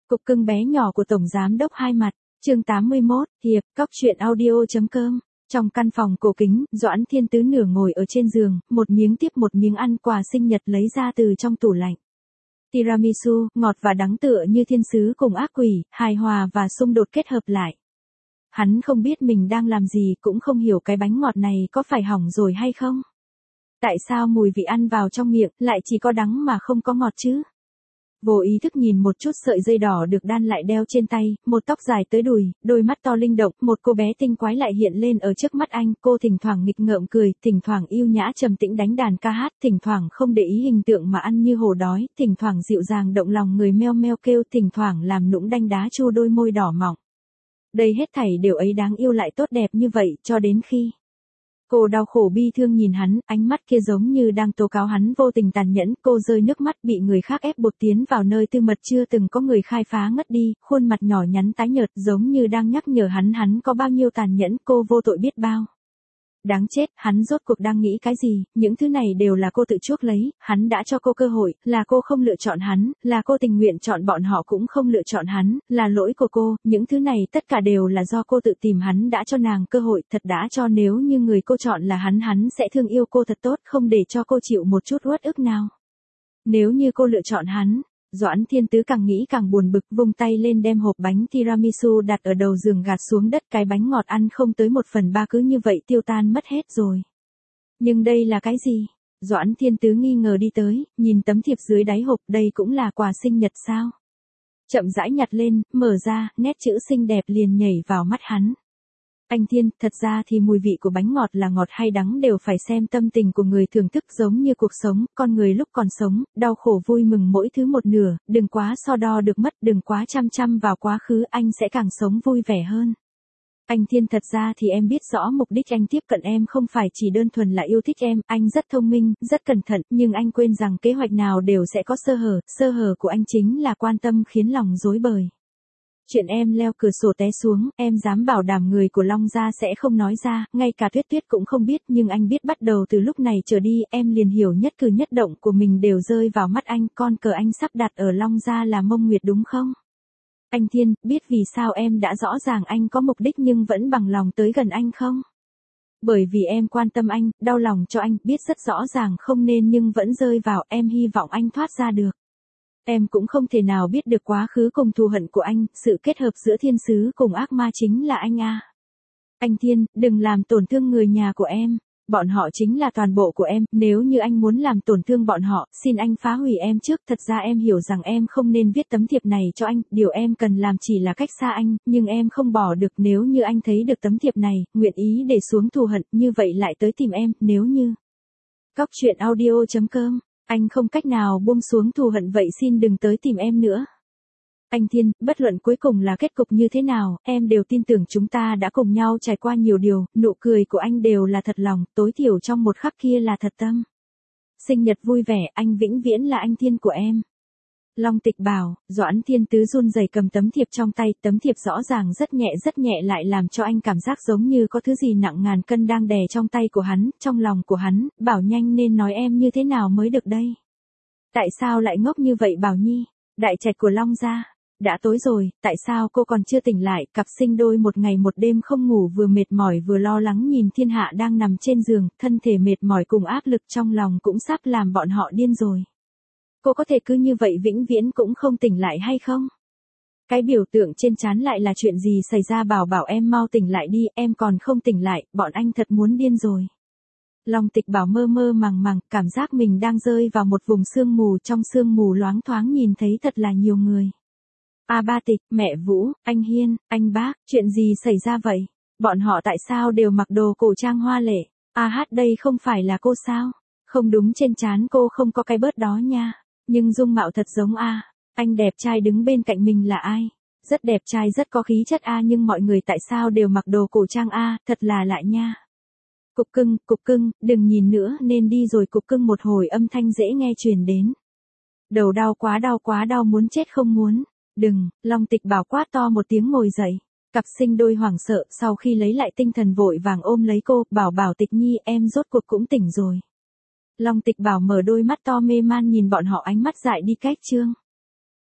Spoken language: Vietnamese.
Cục cưng bé nhỏ của Tổng Giám đốc Hai Mặt, chương 81, Hiệp, Cóc truyện audio.com. Trong căn phòng cổ kính, Doãn Thiên Tứ nửa ngồi ở trên giường, một miếng tiếp một miếng ăn quà sinh nhật lấy ra từ trong tủ lạnh. Tiramisu, ngọt và đắng tựa như thiên sứ cùng ác quỷ, hài hòa và xung đột kết hợp lại. Hắn không biết mình đang làm gì, cũng không hiểu cái bánh ngọt này có phải hỏng rồi hay không. Tại sao mùi vị ăn vào trong miệng lại chỉ có đắng mà không có ngọt chứ? Vô ý thức nhìn một chút sợi dây đỏ được đan lại đeo trên tay, một tóc dài tới đùi, đôi mắt to linh động, một cô bé tinh quái lại hiện lên ở trước mắt anh, cô thỉnh thoảng nghịch ngợm cười, thỉnh thoảng yêu nhã trầm tĩnh đánh đàn ca hát, thỉnh thoảng không để ý hình tượng mà ăn như hổ đói, thỉnh thoảng dịu dàng động lòng người meo meo kêu, thỉnh thoảng làm nũng đanh đá chu đôi môi đỏ mọng. Đây hết thảy đều ấy đáng yêu lại tốt đẹp như vậy, cho đến khi cô đau khổ bi thương nhìn hắn, ánh mắt kia giống như đang tố cáo hắn vô tình tàn nhẫn, cô rơi nước mắt bị người khác ép buộc tiến vào nơi tư mật chưa từng có người khai phá ngất đi, khuôn mặt nhỏ nhắn tái nhợt giống như đang nhắc nhở hắn có bao nhiêu tàn nhẫn, cô vô tội biết bao. Đáng chết, hắn rốt cuộc đang nghĩ cái gì, những thứ này đều là cô tự chuốc lấy, hắn đã cho cô cơ hội, là cô không lựa chọn hắn, là cô tình nguyện chọn bọn họ cũng không lựa chọn hắn, là lỗi của cô, những thứ này tất cả đều là do cô tự tìm, hắn đã cho nàng cơ hội, thật đã cho, nếu như người cô chọn là hắn sẽ thương yêu cô thật tốt, không để cho cô chịu một chút uất ức nào. Nếu như cô lựa chọn hắn. Doãn Thiên Tứ càng nghĩ càng buồn bực, vung tay lên đem hộp bánh tiramisu đặt ở đầu giường gạt xuống đất, cái bánh ngọt ăn không tới 1/3 cứ như vậy tiêu tan mất hết rồi. Nhưng đây là cái gì? Doãn Thiên Tứ nghi ngờ đi tới, nhìn tấm thiệp dưới đáy hộp, đây cũng là quà sinh nhật sao? Chậm rãi nhặt lên, mở ra, nét chữ xinh đẹp liền nhảy vào mắt hắn. Anh Thiên, thật ra thì mùi vị của bánh ngọt là ngọt hay đắng đều phải xem tâm tình của người thưởng thức, giống như cuộc sống, con người lúc còn sống, đau khổ vui mừng mỗi thứ một nửa, đừng quá so đo được mất, đừng quá chăm vào quá khứ, anh sẽ càng sống vui vẻ hơn. Anh Thiên, thật ra thì em biết rõ mục đích anh tiếp cận em không phải chỉ đơn thuần là yêu thích em, anh rất thông minh, rất cẩn thận, nhưng anh quên rằng kế hoạch nào đều sẽ có sơ hở của anh chính là quan tâm khiến lòng rối bời. Chuyện em leo cửa sổ té xuống, em dám bảo đảm người của Long gia sẽ không nói ra, ngay cả Tuyết cũng không biết, nhưng anh biết bắt đầu từ lúc này trở đi, em liền hiểu nhất cử nhất động của mình đều rơi vào mắt anh, con cờ anh sắp đặt ở Long gia là Mông Nguyệt đúng không? Anh Thiên, biết vì sao em đã rõ ràng anh có mục đích nhưng vẫn bằng lòng tới gần anh không? Bởi vì em quan tâm anh, đau lòng cho anh, biết rất rõ ràng không nên nhưng vẫn rơi vào, em hy vọng anh thoát ra được. Em cũng không thể nào biết được quá khứ cùng thù hận của anh, sự kết hợp giữa thiên sứ cùng ác ma chính là anh à. Anh Thiên, đừng làm tổn thương người nhà của em, bọn họ chính là toàn bộ của em, nếu như anh muốn làm tổn thương bọn họ, xin anh phá hủy em trước, thật ra em hiểu rằng em không nên viết tấm thiệp này cho anh, điều em cần làm chỉ là cách xa anh, nhưng em không bỏ được, nếu như anh thấy được tấm thiệp này, nguyện ý để xuống thù hận, như vậy lại tới tìm em, nếu như. Cóc truyện audio.com. Anh không cách nào buông xuống thù hận vậy xin đừng tới tìm em nữa. Anh Thiên, bất luận cuối cùng là kết cục như thế nào, em đều tin tưởng chúng ta đã cùng nhau trải qua nhiều điều, nụ cười của anh đều là thật lòng, tối thiểu trong một khắc kia là thật tâm. Sinh nhật vui vẻ, anh vĩnh viễn là anh Thiên của em. Long Tịch bảo, Doãn Thiên Tứ run rẩy cầm tấm thiệp trong tay, tấm thiệp rõ ràng rất nhẹ lại làm cho anh cảm giác giống như có thứ gì nặng ngàn cân đang đè trong tay của hắn, trong lòng của hắn, bảo nhanh nên nói em như thế nào mới được đây. Tại sao lại ngốc như vậy Bảo Nhi, đại trạch của Long gia, đã tối rồi, tại sao cô còn chưa tỉnh lại, cặp sinh đôi một ngày một đêm không ngủ vừa mệt mỏi vừa lo lắng nhìn thiên hạ đang nằm trên giường, thân thể mệt mỏi cùng áp lực trong lòng cũng sắp làm bọn họ điên rồi. Cô có thể cứ như vậy vĩnh viễn cũng không tỉnh lại hay không? Cái biểu tượng trên trán lại là chuyện gì xảy ra, bảo em mau tỉnh lại đi, em còn không tỉnh lại, bọn anh thật muốn điên rồi. Long Tịch bảo mơ màng, cảm giác mình đang rơi vào một vùng sương mù, trong sương mù loáng thoáng nhìn thấy thật là nhiều người. Ba Tịch, mẹ Vũ, anh Hiên, anh Bác, chuyện gì xảy ra vậy? Bọn họ tại sao đều mặc đồ cổ trang hoa lệ? Đây không phải là cô sao? Không đúng, trên trán cô không có cái bớt đó nha. Nhưng dung mạo thật giống anh đẹp trai đứng bên cạnh mình là ai? Rất đẹp trai rất có khí chất nhưng mọi người tại sao đều mặc đồ cổ trang thật là lạ nha. Cục cưng, đừng nhìn nữa nên đi rồi. Cục cưng, một hồi âm thanh dễ nghe truyền đến. Đầu đau quá đau muốn chết không muốn. Đừng, Long Tịch bảo quát to một tiếng ngồi dậy. Cặp sinh đôi hoảng sợ sau khi lấy lại tinh thần vội vàng ôm lấy cô, bảo Tịch Nhi em rốt cuộc cũng tỉnh rồi. Long Tịch bảo mở đôi mắt to mê man nhìn bọn họ, ánh mắt dại đi cách chương.